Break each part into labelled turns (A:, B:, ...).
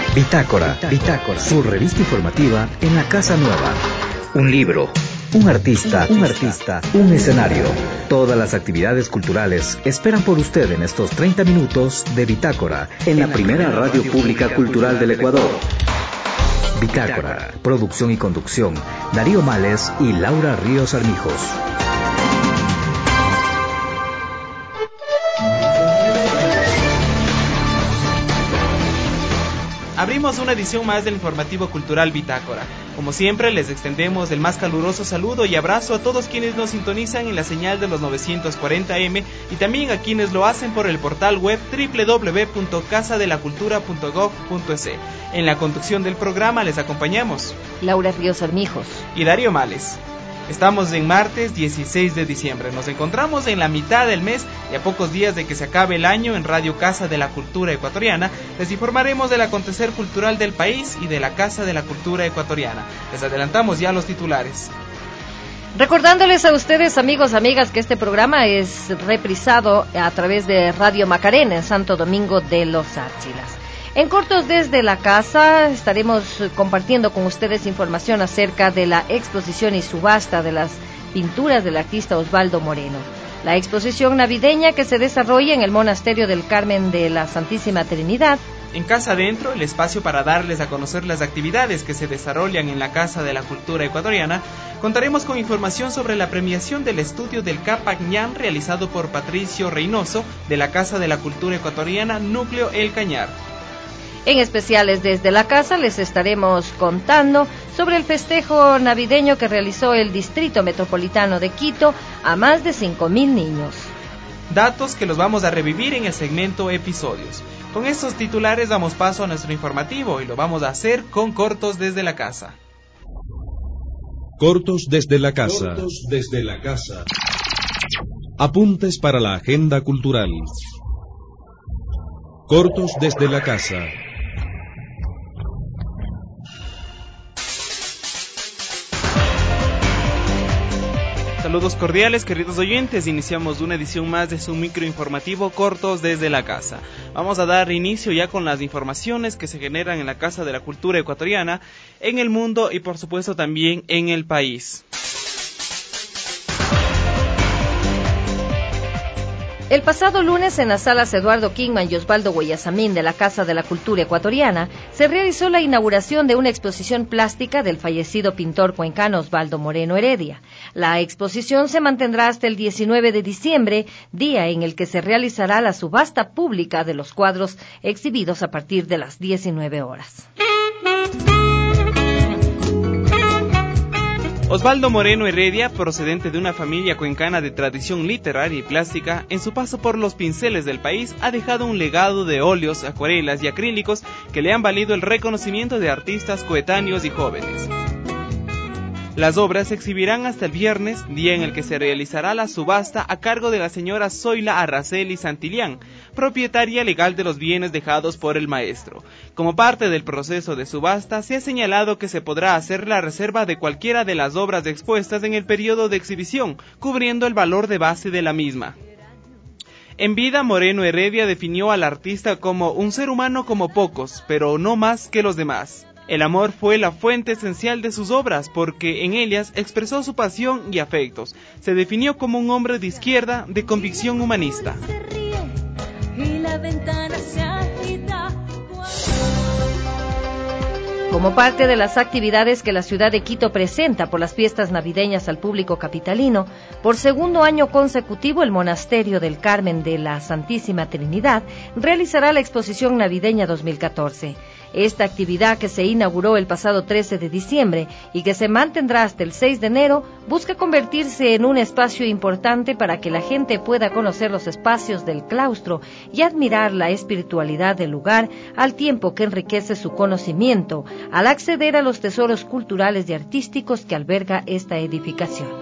A: Bitácora, su revista informativa en la Casa Nueva. Un libro, un artista, un escenario. Todas las actividades culturales esperan por usted en estos 30 minutos de Bitácora, en la primera radio pública cultural del Ecuador. Bitácora, producción y conducción, Darío Males y Laura Ríos Armijos.
B: Abrimos una edición más del informativo cultural Bitácora. Como siempre, les extendemos el más caluroso saludo y abrazo a todos quienes nos sintonizan en la señal de los 940M y también a quienes lo hacen por el portal web www.casadelacultura.gov.es. En la conducción del programa les acompañamos
C: Laura Ríos Armijos
B: y Darío Males. Estamos en martes 16 de diciembre. Nos encontramos en la mitad del mes y a pocos días de que se acabe el año. En Radio Casa de la Cultura Ecuatoriana les informaremos del acontecer cultural del país y de la Casa de la Cultura Ecuatoriana. Les adelantamos ya los titulares.
C: Recordándoles a ustedes, amigos, amigas, que este programa es reprisado a través de Radio Macarena en Santo Domingo de los Áchilas. En Cortos desde la Casa estaremos compartiendo con ustedes información acerca de la exposición y subasta de las pinturas del artista Osvaldo Moreno. La exposición navideña que se desarrolla en el Monasterio del Carmen de la Santísima Trinidad.
B: En Casa Adentro, el espacio para darles a conocer las actividades que se desarrollan en la Casa de la Cultura Ecuatoriana, contaremos con información sobre la premiación del estudio del Capac Ñan realizado por Patricio Reynoso de la Casa de la Cultura Ecuatoriana, Núcleo El Cañar.
C: En especiales desde la casa les estaremos contando sobre el festejo navideño que realizó el Distrito Metropolitano de Quito a más de 5,000 niños.
B: Datos que los vamos a revivir en el segmento Episodios. Con estos titulares damos paso a nuestro informativo y lo vamos a hacer con Cortos desde la Casa.
D: Cortos desde la Casa. Apuntes para la agenda cultural. Cortos desde la Casa.
B: Saludos cordiales, queridos oyentes. Iniciamos una edición más de su microinformativo Cortos desde la Casa. Vamos a dar inicio ya con las informaciones que se generan en la Casa de la Cultura Ecuatoriana, en el mundo y por supuesto también en el país.
C: El pasado lunes en las salas Eduardo Kingman y Osvaldo Guayasamín de la Casa de la Cultura Ecuatoriana se realizó la inauguración de una exposición plástica del fallecido pintor cuencano Osvaldo Moreno Heredia. La exposición se mantendrá hasta el 19 de diciembre, día en el que se realizará la subasta pública de los cuadros exhibidos a partir de las 19 horas.
B: Osvaldo Moreno Heredia, procedente de una familia cuencana de tradición literaria y plástica, en su paso por los pinceles del país ha dejado un legado de óleos, acuarelas y acrílicos que le han valido el reconocimiento de artistas coetáneos y jóvenes. Las obras se exhibirán hasta el viernes, día en el que se realizará la subasta a cargo de la señora Zoila Arraceli Santillán, propietaria legal de los bienes dejados por el maestro. Como parte del proceso de subasta, se ha señalado que se podrá hacer la reserva de cualquiera de las obras expuestas en el periodo de exhibición, cubriendo el valor de base de la misma. En vida, Moreno Heredia definió al artista como un ser humano como pocos, pero no más que los demás. El amor fue la fuente esencial de sus obras porque en ellas expresó su pasión y afectos. Se definió como un hombre de izquierda de convicción humanista.
C: Como parte de las actividades que la ciudad de Quito presenta por las fiestas navideñas al público capitalino, por segundo año consecutivo el Monasterio del Carmen de la Santísima Trinidad realizará la exposición navideña 2014. Esta actividad, que se inauguró el pasado 13 de diciembre y que se mantendrá hasta el 6 de enero, busca convertirse en un espacio importante para que la gente pueda conocer los espacios del claustro y admirar la espiritualidad del lugar, al tiempo que enriquece su conocimiento al acceder a los tesoros culturales y artísticos que alberga esta edificación.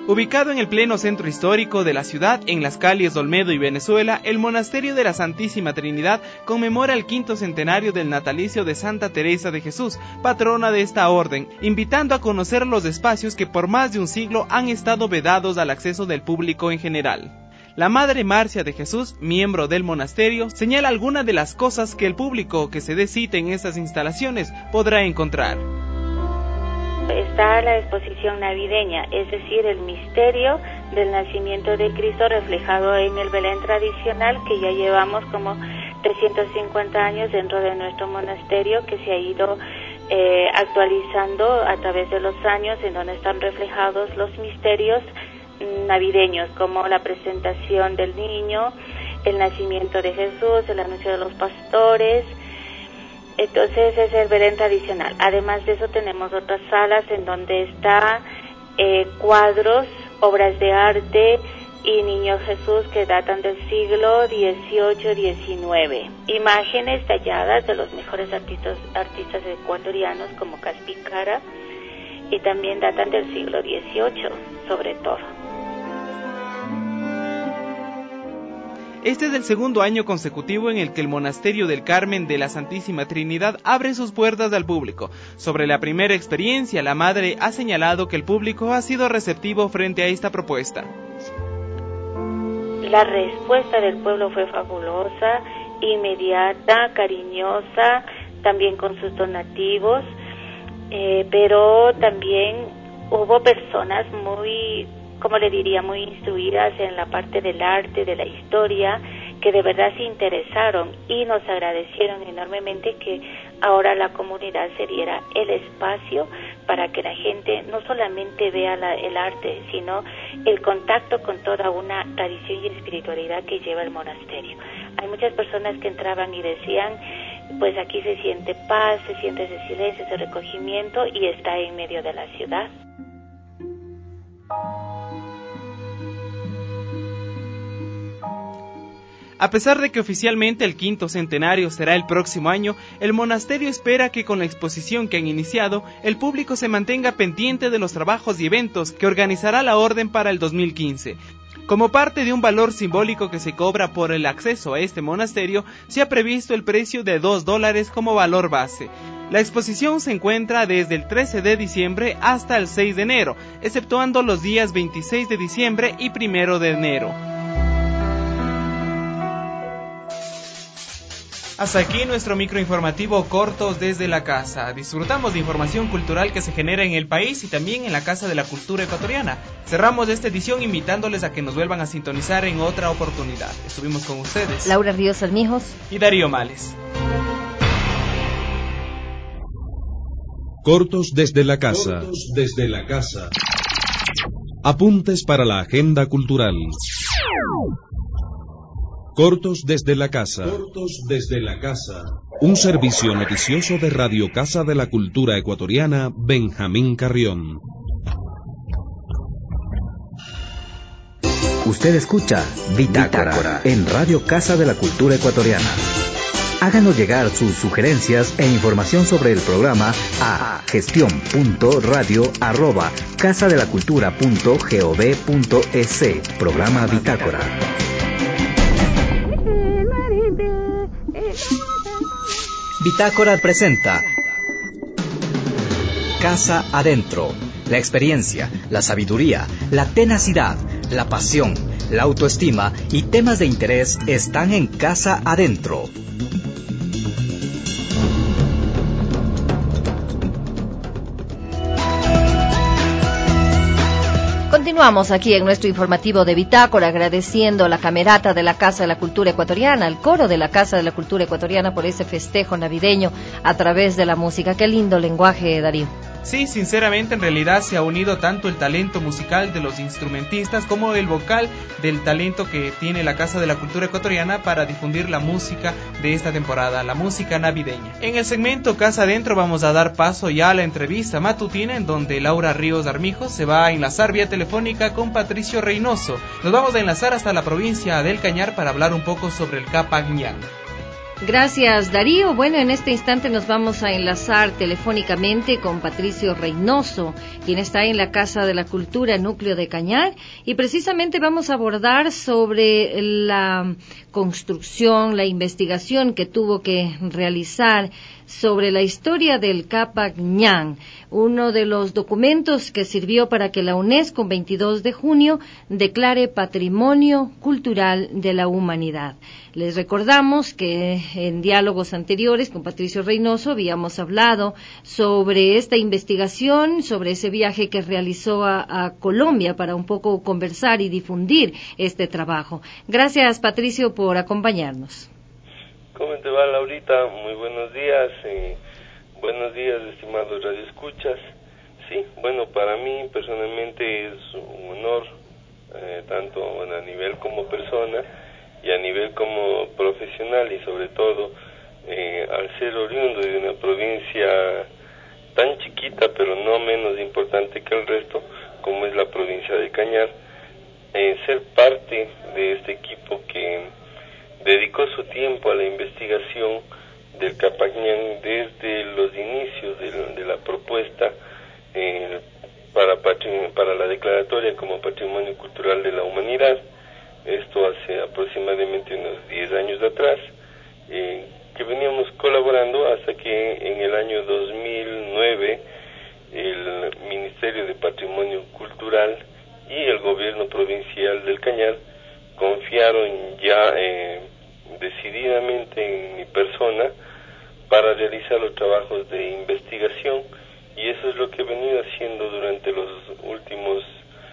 B: Ubicado en el pleno centro histórico de la ciudad, en las calles de Olmedo y Venezuela, el Monasterio de la Santísima Trinidad conmemora el 5º centenario del natalicio de Santa Teresa de Jesús, patrona de esta orden, invitando a conocer los espacios que por más de un siglo han estado vedados al acceso del público en general. La Madre Marcia de Jesús, miembro del monasterio, señala algunas de las cosas que el público que se dé cita en estas instalaciones podrá encontrar.
E: Está la exposición navideña, es decir, el misterio del nacimiento de Cristo reflejado en el Belén tradicional, que ya llevamos como 350 años dentro de nuestro monasterio, que se ha ido actualizando a través de los años, en donde están reflejados los misterios navideños, como la presentación del niño, el nacimiento de Jesús, el anuncio de los pastores. Entonces es el Belén tradicional. Además de eso tenemos otras salas en donde está cuadros, obras de arte y Niño Jesús que datan del siglo XVIII-XIX. Imágenes talladas de los mejores artistas ecuatorianos como Caspicara, y también datan del siglo XVIII sobre todo.
B: Este es el segundo año consecutivo en el que el Monasterio del Carmen de la Santísima Trinidad abre sus puertas al público. Sobre la primera experiencia, la Madre ha señalado que el público ha sido receptivo frente a esta propuesta.
E: La respuesta del pueblo fue fabulosa, inmediata, cariñosa, también con sus donativos, pero también hubo personas muy instruidas en la parte del arte, de la historia, que de verdad se interesaron y nos agradecieron enormemente que ahora la comunidad se diera el espacio para que la gente no solamente vea el arte, sino el contacto con toda una tradición y espiritualidad que lleva el monasterio. Hay muchas personas que entraban y decían, pues aquí se siente paz, se siente ese silencio, ese recogimiento, y está en medio de la ciudad.
B: A pesar de que oficialmente el 5º centenario será el próximo año, el monasterio espera que con la exposición que han iniciado, el público se mantenga pendiente de los trabajos y eventos que organizará la orden para el 2015. Como parte de un valor simbólico que se cobra por el acceso a este monasterio, se ha previsto el precio de $2 como valor base. La exposición se encuentra desde el 13 de diciembre hasta el 6 de enero, exceptuando los días 26 de diciembre y 1 de enero. Hasta aquí nuestro microinformativo Cortos desde la Casa. Disfrutamos de información cultural que se genera en el país y también en la Casa de la Cultura Ecuatoriana. Cerramos esta edición invitándoles a que nos vuelvan a sintonizar en otra oportunidad. Estuvimos con ustedes
C: Laura Ríos Almijos
B: y Darío Males.
D: Cortos desde la Casa. Cortos desde la Casa. Apuntes para la agenda cultural. Cortos desde la Casa. Cortos desde la Casa. Un servicio noticioso de Radio Casa de la Cultura Ecuatoriana, Benjamín Carrión.
A: Usted escucha Bitácora en Radio Casa de la Cultura Ecuatoriana. Háganos llegar sus sugerencias e información sobre el programa a gestion.radio@casadelacultura.gov.es. Programa Bitácora. Bitácora presenta Casa Adentro. La experiencia, la sabiduría, la tenacidad, la pasión, la autoestima y temas de interés están en Casa Adentro.
C: Continuamos aquí en nuestro informativo de Bitácora, agradeciendo a la Camerata de la Casa de la Cultura Ecuatoriana, al coro de la Casa de la Cultura Ecuatoriana por ese festejo navideño a través de la música. Qué lindo lenguaje, Darío.
B: Sí, sinceramente en realidad se ha unido tanto el talento musical de los instrumentistas como el vocal del talento que tiene la Casa de la Cultura Ecuatoriana para difundir la música de esta temporada, la música navideña. En el segmento Casa Adentro vamos a dar paso ya a la entrevista matutina en donde Laura Ríos Armijos se va a enlazar vía telefónica con Patricio Reynoso. Nos vamos a enlazar hasta la provincia del Cañar para hablar un poco sobre el Capagñán.
C: Gracias, Darío. Bueno, en este instante nos vamos a enlazar telefónicamente con Patricio Reynoso, quien está en la Casa de la Cultura, Núcleo de Cañar, y precisamente vamos a abordar sobre la construcción, la investigación que tuvo que realizar sobre la historia del Capac Ñan, uno de los documentos que sirvió para que la UNESCO, 22 de junio, declare Patrimonio Cultural de la Humanidad. Les recordamos que en diálogos anteriores con Patricio Reynoso habíamos hablado sobre esta investigación, sobre ese viaje que realizó a Colombia para un poco conversar y difundir este trabajo. Gracias, Patricio, por acompañarnos.
F: ¿Cómo te va, Laurita? Muy buenos días. Buenos días, estimados radioescuchas. Sí, bueno, para mí personalmente es un honor, tanto a nivel como persona y a nivel como profesional, y sobre todo al ser oriundo de una provincia tan chiquita pero no menos importante que el resto, como es la provincia de Cañar, ser parte de este equipo que dedicó su tiempo a la investigación del Capac Ñan desde los inicios de la propuesta para la declaratoria como Patrimonio Cultural de la Humanidad. Esto hace aproximadamente unos 10 años atrás, que veníamos colaborando hasta que en el año 2009 el Ministerio de Patrimonio Cultural y el gobierno provincial del Cañar confiaron ya decididamente en mi persona para realizar los trabajos de investigación, y eso es lo que he venido haciendo durante los últimos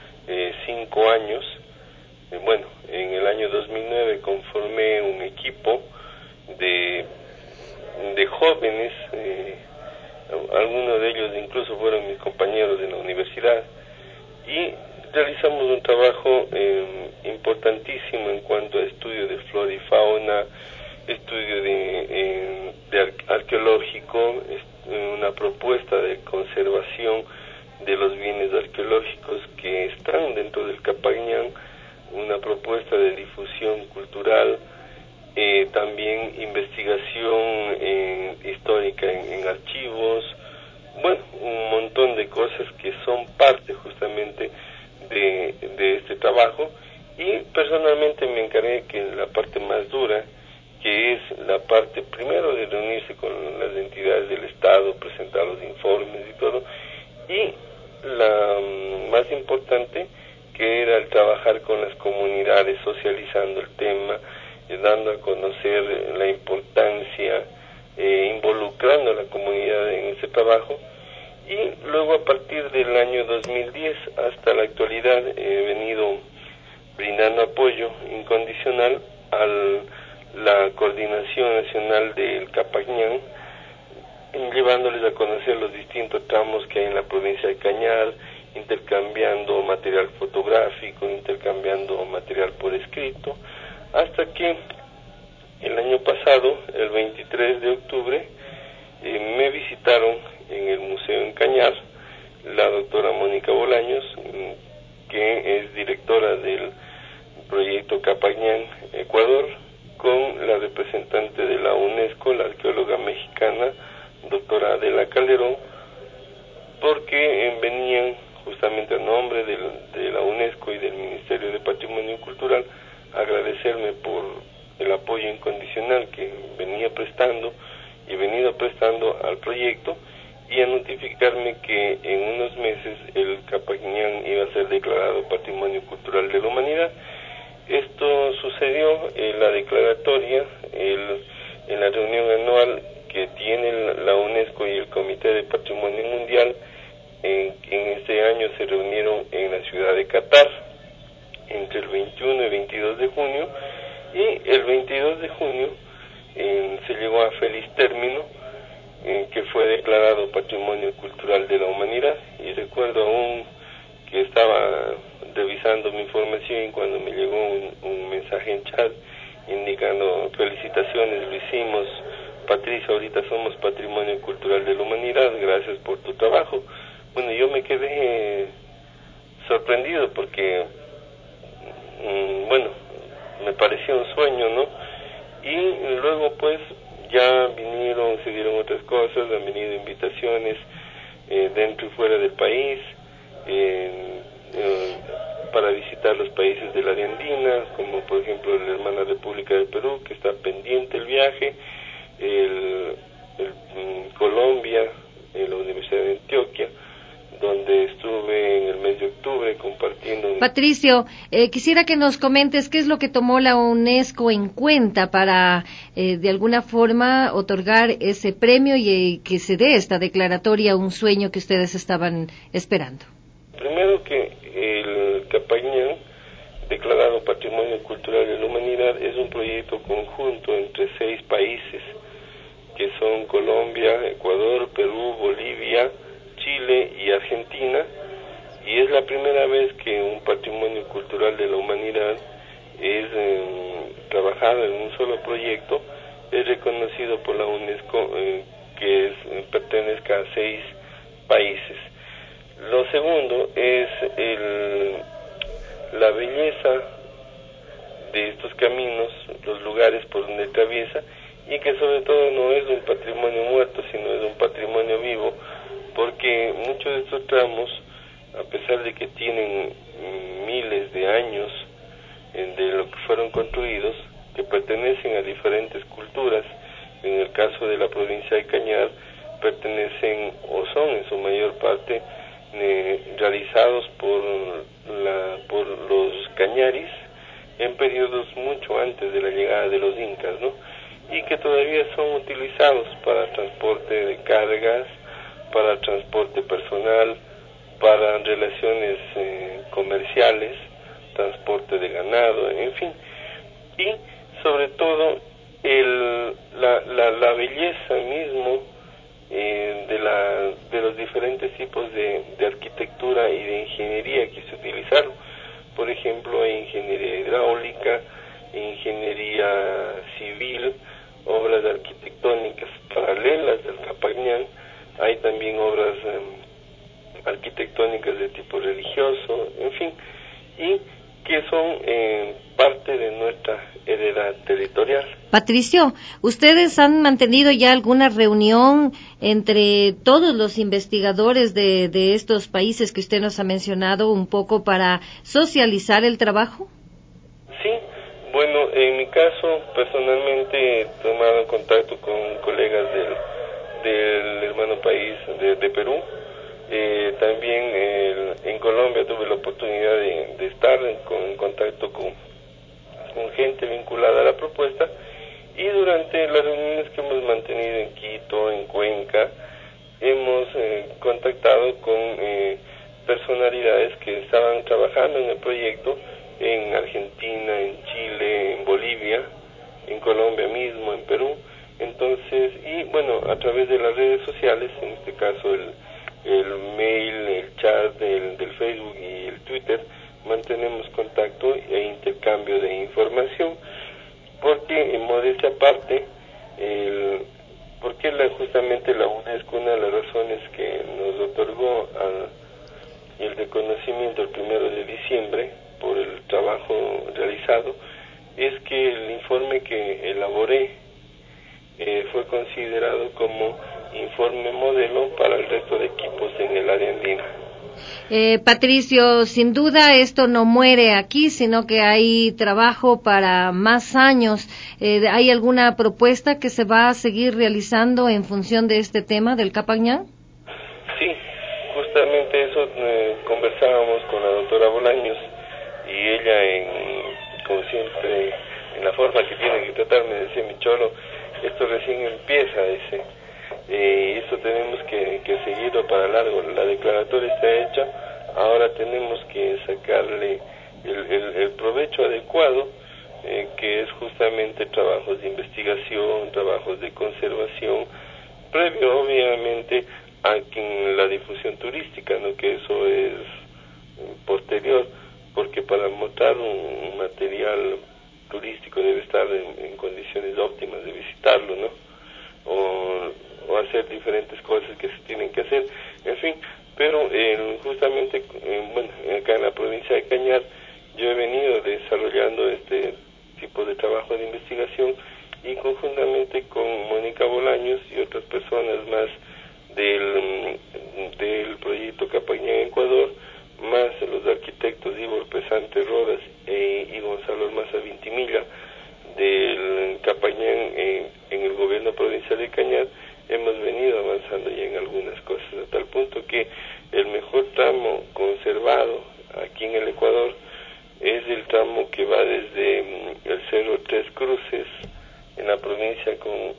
F: 5 años. Bueno, en el año 2009 conformé un equipo de jóvenes, algunos de ellos incluso fueron mis compañeros de la universidad, y realizamos un trabajo importantísimo en cuanto a estudio de flora y fauna, estudio de arqueológico, una propuesta de conservación de los bienes arqueológicos que están dentro del Capac Ñan, una propuesta de difusión cultural, también investigación histórica en archivos, bueno, un montón de cosas que son parte justamente de este trabajo. Y personalmente me encargué que la parte más dura, que es la parte primero de reunirse con las entidades del Estado, presentar los informes y todo, y la más importante, que era el trabajar con las comunidades, socializando el tema, dando a conocer la importancia, involucrando a la comunidad en ese trabajo. Y luego, a partir del año 2010 hasta la actualidad, he venido brindando apoyo incondicional a la Coordinación Nacional del Capac Ñan, llevándoles a conocer los distintos tramos que hay en la provincia de Cañar, intercambiando material fotográfico, intercambiando material por escrito, hasta que el año pasado, el 23 de octubre, me visitaron en el Museo en Cañar la doctora Mónica Bolaños, que es directora del proyecto Capac Ñan Ecuador, con la representante de la UNESCO, la arqueóloga mexicana, doctora Adela Calderón, porque venían justamente a nombre de la UNESCO y del Ministerio de Patrimonio Cultural a agradecerme por el apoyo incondicional que venía prestando y he venido prestando al proyecto, y a notificarme que en unos meses el Capac Ñan iba a ser declarado Patrimonio Cultural de la Humanidad. Esto sucedió en la declaratoria, en la reunión anual que tiene la UNESCO y el Comité de Patrimonio Mundial. En este año se reunieron en la ciudad de Qatar entre el 21 y 22 de junio, y el 22 de junio se llegó a feliz término, que fue declarado Patrimonio Cultural de la Humanidad. Y recuerdo aún que estaba revisando mi información cuando me llegó un mensaje en chat indicando: felicitaciones, lo hicimos, Patricia, ahorita somos Patrimonio Cultural de la Humanidad, gracias por tu trabajo. Bueno, yo me quedé sorprendido porque, bueno, me parecía un sueño, ¿no? y luego pues ya se dieron otras cosas, han venido invitaciones dentro y fuera del país, para visitar los países del área andina, como por ejemplo la hermana República del Perú, que está pendiente el viaje, Colombia, la Universidad de Antioquia, donde estuve en el mes de octubre compartiendo.
C: Patricio, quisiera que nos comentes qué es lo que tomó la UNESCO en cuenta para, de alguna forma, otorgar ese premio y que se dé esta declaratoria, un sueño que ustedes estaban esperando.
F: Primero que el Capañán, declarado Patrimonio Cultural de la Humanidad, es un proyecto conjunto entre 6 países, que son Colombia, Ecuador, Perú, Bolivia, Chile y Argentina, y es la primera vez que un patrimonio cultural de la humanidad es trabajado en un solo proyecto, es reconocido por la UNESCO, que pertenezca a 6 países. Lo segundo es la belleza de estos caminos, los lugares por donde atraviesa, y que sobre todo no es un patrimonio muerto, sino es un patrimonio vivo, porque muchos de estos tramos, a pesar de que tienen miles de años de lo que fueron construidos, que pertenecen a diferentes culturas, en el caso de la provincia de Cañar, pertenecen o son en su mayor parte realizados por los cañaris en periodos mucho antes de la llegada de los incas, ¿no? Y que todavía son utilizados para transporte de cargas, para transporte personal, para relaciones comerciales, transporte de ganado, en fin. Y sobre todo la belleza mismo de los diferentes tipos de arquitectura y de ingeniería que se utilizaron. Por ejemplo, hay ingeniería hidráulica, ingeniería civil, obras arquitectónicas paralelas del Capañán, hay también obras arquitectónicas de tipo religioso, en fin, y que son parte de nuestra heredad territorial.
C: Patricio, ¿ustedes han mantenido ya alguna reunión entre todos los investigadores de estos países que usted nos ha mencionado un poco para socializar el trabajo?
F: Sí, bueno, en mi caso personalmente he tomado contacto con colegas del hermano país de Perú. También en Colombia tuve la oportunidad de estar en contacto con gente vinculada a la propuesta, y durante las reuniones que hemos mantenido en Quito, en Cuenca, hemos contactado con personalidades que estaban trabajando en el proyecto en Argentina, en Chile, en Bolivia, en Colombia mismo, en Perú. Entonces, y bueno, a través de las redes sociales, en este caso el mail, el chat del Facebook y el Twitter, mantenemos contacto e intercambio de información, porque en modestia aparte, porque justamente la UNESCO, una de las razones que nos otorgó el reconocimiento el 1 de diciembre por el trabajo realizado, es que el informe que elaboré fue considerado como informe modelo para el resto de equipos en el área andina.
C: Patricio, sin duda esto no muere aquí, sino que hay trabajo para más años. ¿Hay alguna propuesta que se va a seguir realizando en función de este tema del Capañán?
F: Sí, justamente eso conversábamos con la doctora Bolaños, y ella, como siempre, en la forma que tiene que tratarme, decía: mi cholo, esto recién empieza, dice, y esto tenemos que seguirlo para largo. La declaratoria está hecha, ahora tenemos que sacarle el provecho adecuado, que es justamente trabajos de investigación, trabajos de conservación, previo obviamente a la difusión turística, ¿no? Que eso es posterior, porque para mostrar un material turístico debe estar en condiciones óptimas de visitarlo, ¿no? O hacer diferentes cosas que se tienen que hacer, en fin. Pero justamente, bueno, acá en la provincia de Cañar, yo he venido desarrollando este tipo de trabajo de investigación, y conjuntamente con Mónica Bolaños y otras personas más del proyecto Capañán Ecuador, más los arquitectos Ivor Pesante Rodas y Gonzalo Almaza Vintimilla del Capañán en el gobierno provincial de Cañar, hemos venido avanzando ya en algunas cosas, a tal punto que el mejor tramo conservado aquí en el Ecuador es el tramo que va desde el Cerro Tres Cruces en la provincia,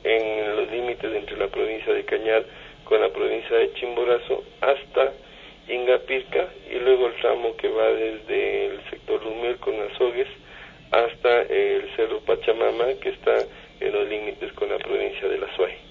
F: en los límites entre la provincia de Cañar con la provincia de Chimborazo hasta Ingapirca, y luego el tramo que va desde el sector Lumel con Azogues hasta el Cerro Pachamama, que está en los límites con la provincia de La Suay.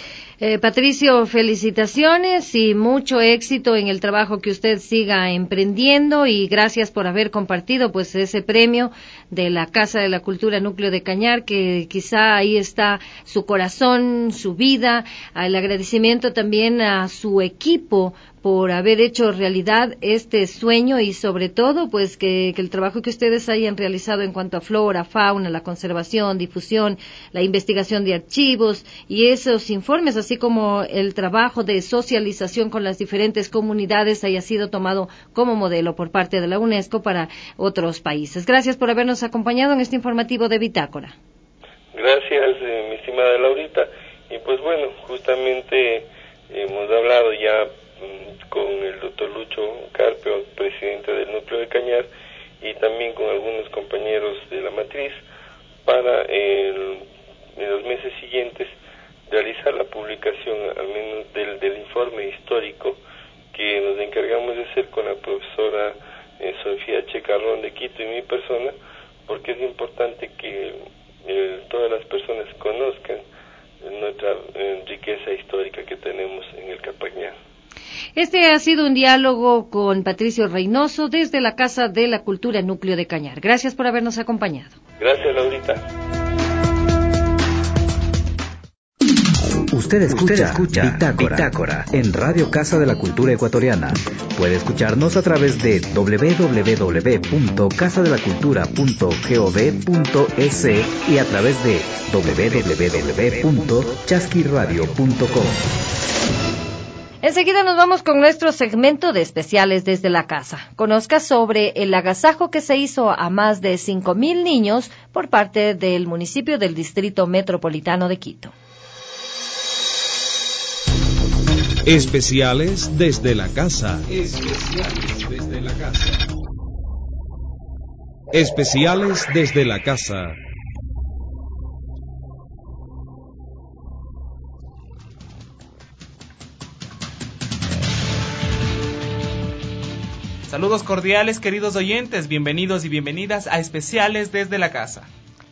C: Patricio, felicitaciones y mucho éxito en el trabajo que usted siga emprendiendo, y gracias por haber compartido pues ese premio de la Casa de la Cultura Núcleo de Cañar, que quizá ahí está su corazón, su vida. El agradecimiento también a su equipo por haber hecho realidad este sueño, y sobre todo pues que el trabajo que ustedes hayan realizado en cuanto a flora, fauna, la conservación, difusión, la investigación de archivos y esos informes, así como el trabajo de socialización con las diferentes comunidades, haya sido tomado como modelo por parte de la UNESCO para otros países. Gracias por habernos acompañado en este informativo de Bitácora.
F: Gracias, mi estimada Laurita. Y pues bueno, justamente hemos hablado ya con el doctor Lucho Carpio, presidente del Núcleo de Cañar, y también con algunos compañeros de la matriz, para en los meses siguientes realizar la publicación al menos del informe histórico que nos encargamos de hacer con la profesora Sofía Checarrón de Quito y mi persona, porque es importante que todas las personas conozcan nuestra riqueza histórica que tenemos en el Capañán.
C: Este ha sido un diálogo con Patricio Reynoso desde la Casa de la Cultura Núcleo de Cañar. Gracias por habernos acompañado.
F: Gracias, Laurita.
A: Usted escucha Bitácora en Radio Casa de la Cultura Ecuatoriana. Puede escucharnos a través de www.casadelacultura.gov.es y a través de www.chasquiradio.com.
C: Enseguida nos vamos con nuestro segmento de especiales desde la casa. Conozca sobre el agasajo que se hizo a más de 5,000 niños por parte del municipio del Distrito Metropolitano de Quito.
D: Especiales desde la casa. Especiales desde la casa. Especiales desde la casa.
B: Saludos cordiales, queridos oyentes, bienvenidos y bienvenidas a Especiales desde la casa.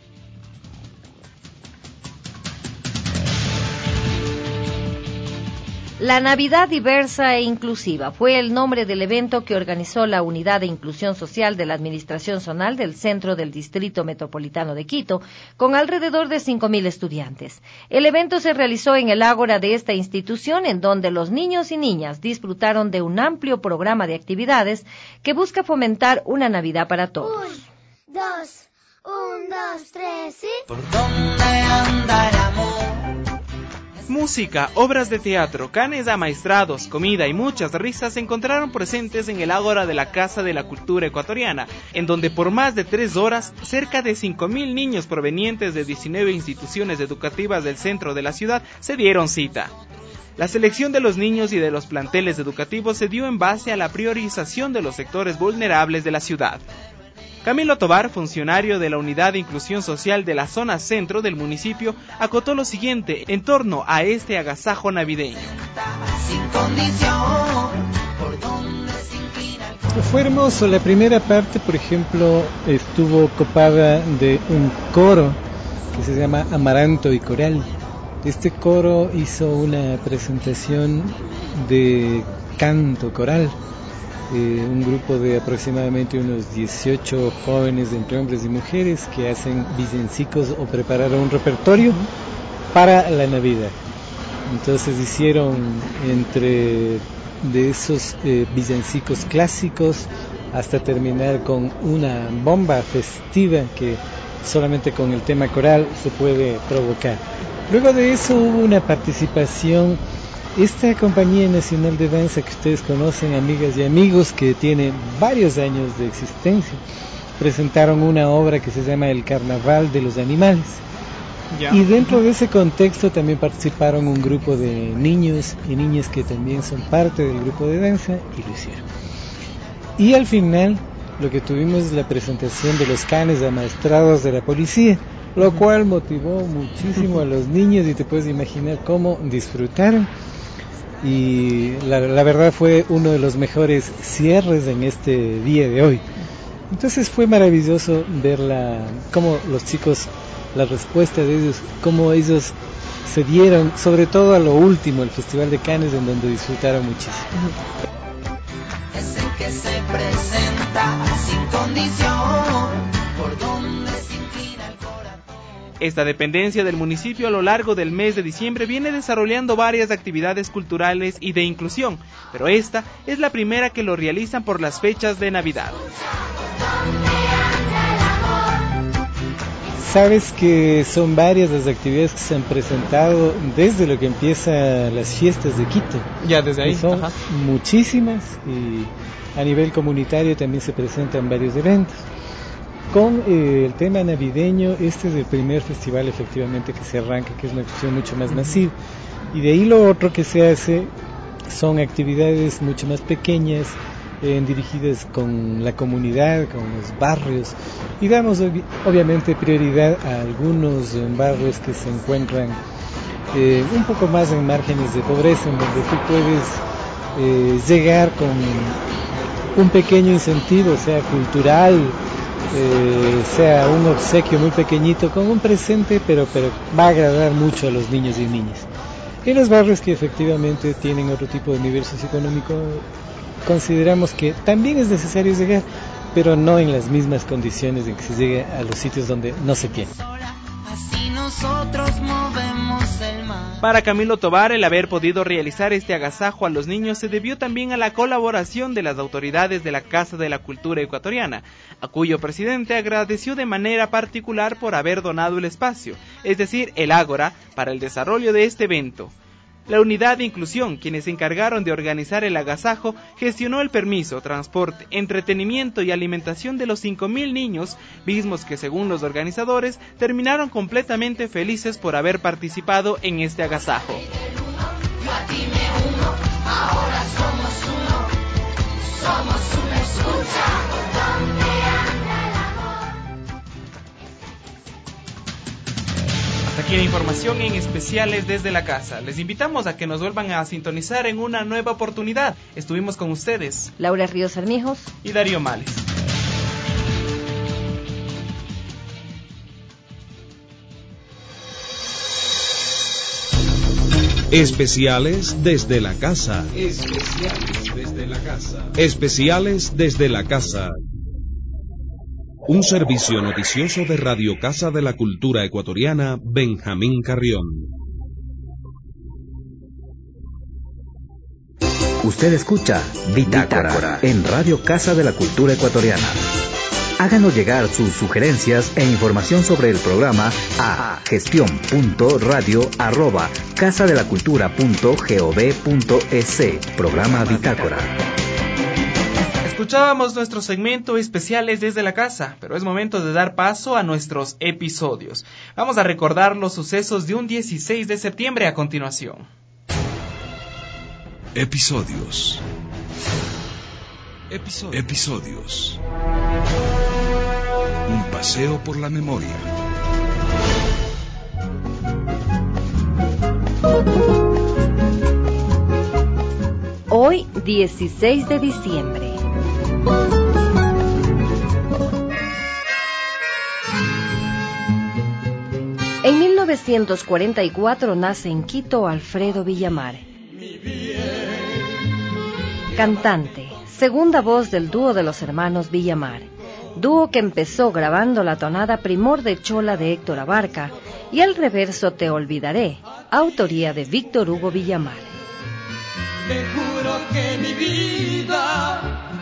C: La Navidad diversa e inclusiva fue el nombre del evento que organizó la Unidad de Inclusión Social de la Administración Zonal del Centro del Distrito Metropolitano de Quito, con alrededor de 5,000 estudiantes. El evento se realizó en el ágora de esta institución, en donde los niños y niñas disfrutaron de un amplio programa de actividades que busca fomentar una Navidad para todos.
G: 1, 2, 1, 2, 3, ¿sí?
H: ¿Por dónde anda el amor?
B: Música, obras de teatro, canes amaestrados, comida y muchas risas se encontraron presentes en el ágora de la Casa de la Cultura Ecuatoriana, en donde por más de 3 horas, cerca de 5,000 niños provenientes de 19 instituciones educativas del centro de la ciudad se dieron cita. La selección de los niños y de los planteles educativos se dio en base a la priorización de los sectores vulnerables de la ciudad. Camilo Tobar, funcionario de la Unidad de Inclusión Social de la zona centro del municipio, acotó lo siguiente en torno a este agasajo navideño.
I: Fue hermoso. La primera parte, por ejemplo, estuvo copada de un coro que se llama Amaranto y Coral. Este coro hizo una presentación de canto coral. Un grupo de aproximadamente unos 18 jóvenes entre hombres y mujeres que hacen villancicos o prepararon un repertorio para la Navidad. Entonces hicieron entre de esos villancicos clásicos hasta terminar con una bomba festiva que solamente con el tema coral se puede provocar. Luego de eso hubo una participación, esta compañía nacional de danza que ustedes conocen, amigas y amigos, que tiene varios años de existencia, presentaron una obra que se llama El Carnaval de los Animales. Ya. Y dentro de ese contexto también participaron un grupo de niños y niñas que también son parte del grupo de danza y lo hicieron. Y al final lo que tuvimos es la presentación de los canes amaestrados de la policía, lo cual motivó muchísimo a los niños y te puedes imaginar cómo disfrutaron. Y la verdad fue uno de los mejores cierres en este día de hoy. Entonces fue maravilloso ver cómo los chicos, la respuesta de ellos, cómo ellos se dieron, sobre todo a lo último, el Festival de Cannes, en donde disfrutaron muchísimo.
H: Es el que se presenta sin condición, por donde se inclina el corazón.
B: Esta dependencia del municipio a lo largo del mes de diciembre viene desarrollando varias actividades culturales y de inclusión, pero esta es la primera que lo realizan por las fechas de Navidad.
I: Sabes que son varias las actividades que se han presentado desde lo que empiezan las fiestas de Quito.
B: Ya desde ahí.
I: Son muchísimas y a nivel comunitario también se presentan varios eventos. Con el tema navideño, este es el primer festival efectivamente que se arranca, que es una cuestión mucho más masiva. Y de ahí lo otro que se hace son actividades mucho más pequeñas, dirigidas con la comunidad, con los barrios, y damos obviamente prioridad a algunos barrios que se encuentran un poco más en márgenes de pobreza, en donde tú puedes llegar con un pequeño incentivo, sea cultural, sea un obsequio muy pequeñito, con un presente, pero va a agradar mucho a los niños y niñas. En los barrios que efectivamente tienen otro tipo de nivel socioeconómico, consideramos que también es necesario llegar, pero no en las mismas condiciones en que se llegue a los sitios donde no se tiene.
H: Así nosotros movemos el mar.
B: Para Camilo Tobar, el haber podido realizar este agasajo a los niños se debió también a la colaboración de las autoridades de la Casa de la Cultura Ecuatoriana, a cuyo presidente agradeció de manera particular por haber donado el espacio, es decir, el Ágora, para el desarrollo de este evento. La unidad de inclusión, quienes se encargaron de organizar el agasajo, gestionó el permiso, transporte, entretenimiento y alimentación de los 5,000 niños, mismos que según los organizadores terminaron completamente felices por haber participado en este agasajo. Aquí la información en Especiales desde la Casa. Les invitamos a que nos vuelvan a sintonizar en una nueva oportunidad. Estuvimos con ustedes
C: Laura Ríos Armijos
B: y Darío Males.
D: Especiales desde la Casa. Especiales desde la Casa. Especiales desde la Casa. Un servicio noticioso de Radio Casa de la Cultura Ecuatoriana, Benjamín Carrión.
A: Usted escucha Bitácora en Radio Casa de la Cultura Ecuatoriana. Háganos llegar sus sugerencias e información sobre el programa a gestion.radio@casadelacultura.gov.es. Programa Bitácora.
B: Escuchábamos nuestro segmento Especiales desde la Casa, pero es momento de dar paso a nuestros episodios. Vamos a recordar los sucesos de un 16 de septiembre a continuación.
D: Episodios. Un paseo por la memoria.
C: Hoy, 16 de diciembre. En 1944 nace en Quito Alfredo Villamar. Cantante, segunda voz del dúo de los hermanos Villamar. Dúo que empezó grabando la tonada Primor de Chola de Héctor Abarca y el reverso Te Olvidaré, autoría de Víctor Hugo Villamar.
H: Te juro que mi vida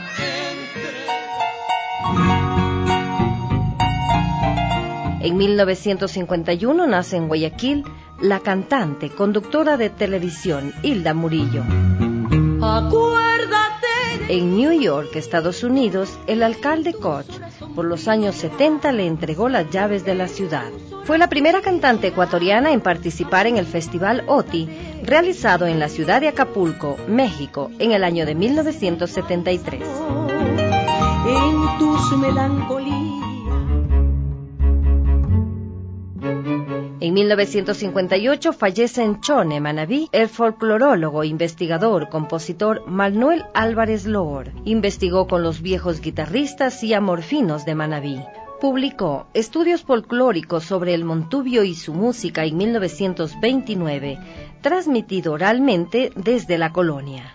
C: En 1951 nace en Guayaquil la cantante, conductora de televisión Hilda Murillo. En New York, Estados Unidos, el alcalde Koch, por los años 70, le entregó las llaves de la ciudad. Fue la primera cantante ecuatoriana en participar en el Festival OTI, realizado en la ciudad de Acapulco, México, en el año de 1973.
J: En tus melancolías.
C: En 1958 fallece en Chone, Manabí, el folclorólogo, investigador, compositor Manuel Álvarez Loor. Investigó con los viejos guitarristas y amorfinos de Manabí. Publicó estudios folclóricos sobre el Montubio y su música en 1929, transmitido oralmente desde la colonia.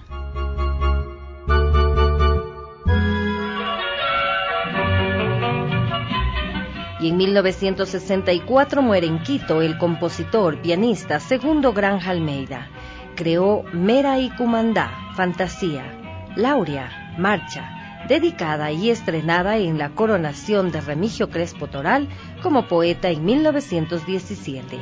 C: Y en 1964 muere en Quito el compositor, pianista Segundo Granja Almeida. Creó Mera y Cumandá, Fantasía, Laurea, Marcha, dedicada y estrenada en la coronación de Remigio Crespo Toral como poeta en 1917.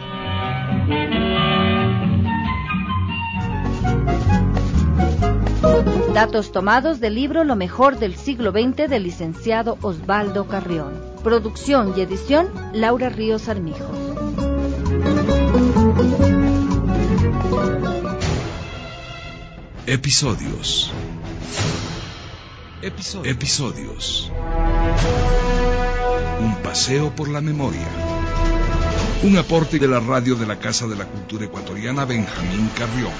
C: Datos tomados del libro Lo mejor del siglo XX del licenciado Osvaldo Carrión. Producción y edición, Laura Ríos Armijos.
D: Episodios. Un paseo por la memoria. Un aporte de la radio de la Casa de la Cultura Ecuatoriana Benjamín Carrión.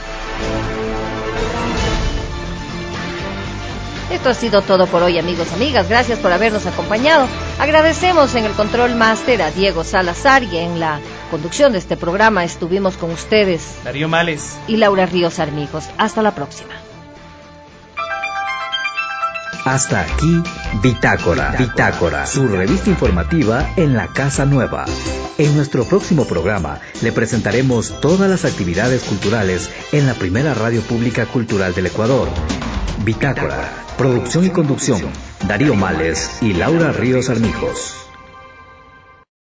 C: Esto ha sido todo por hoy, amigos, amigas. Gracias por habernos acompañado. Agradecemos en el Control Máster a Diego Salazar y en la conducción de este programa estuvimos con ustedes
B: Darío Males
C: y Laura Ríos Armijos. Hasta la próxima.
A: Hasta aquí, Bitácora, su revista informativa en la Casa Nueva. En nuestro próximo programa le presentaremos todas las actividades culturales en la primera radio pública cultural del Ecuador. Bitácora, producción y conducción, Darío Males y Laura Ríos Armijos.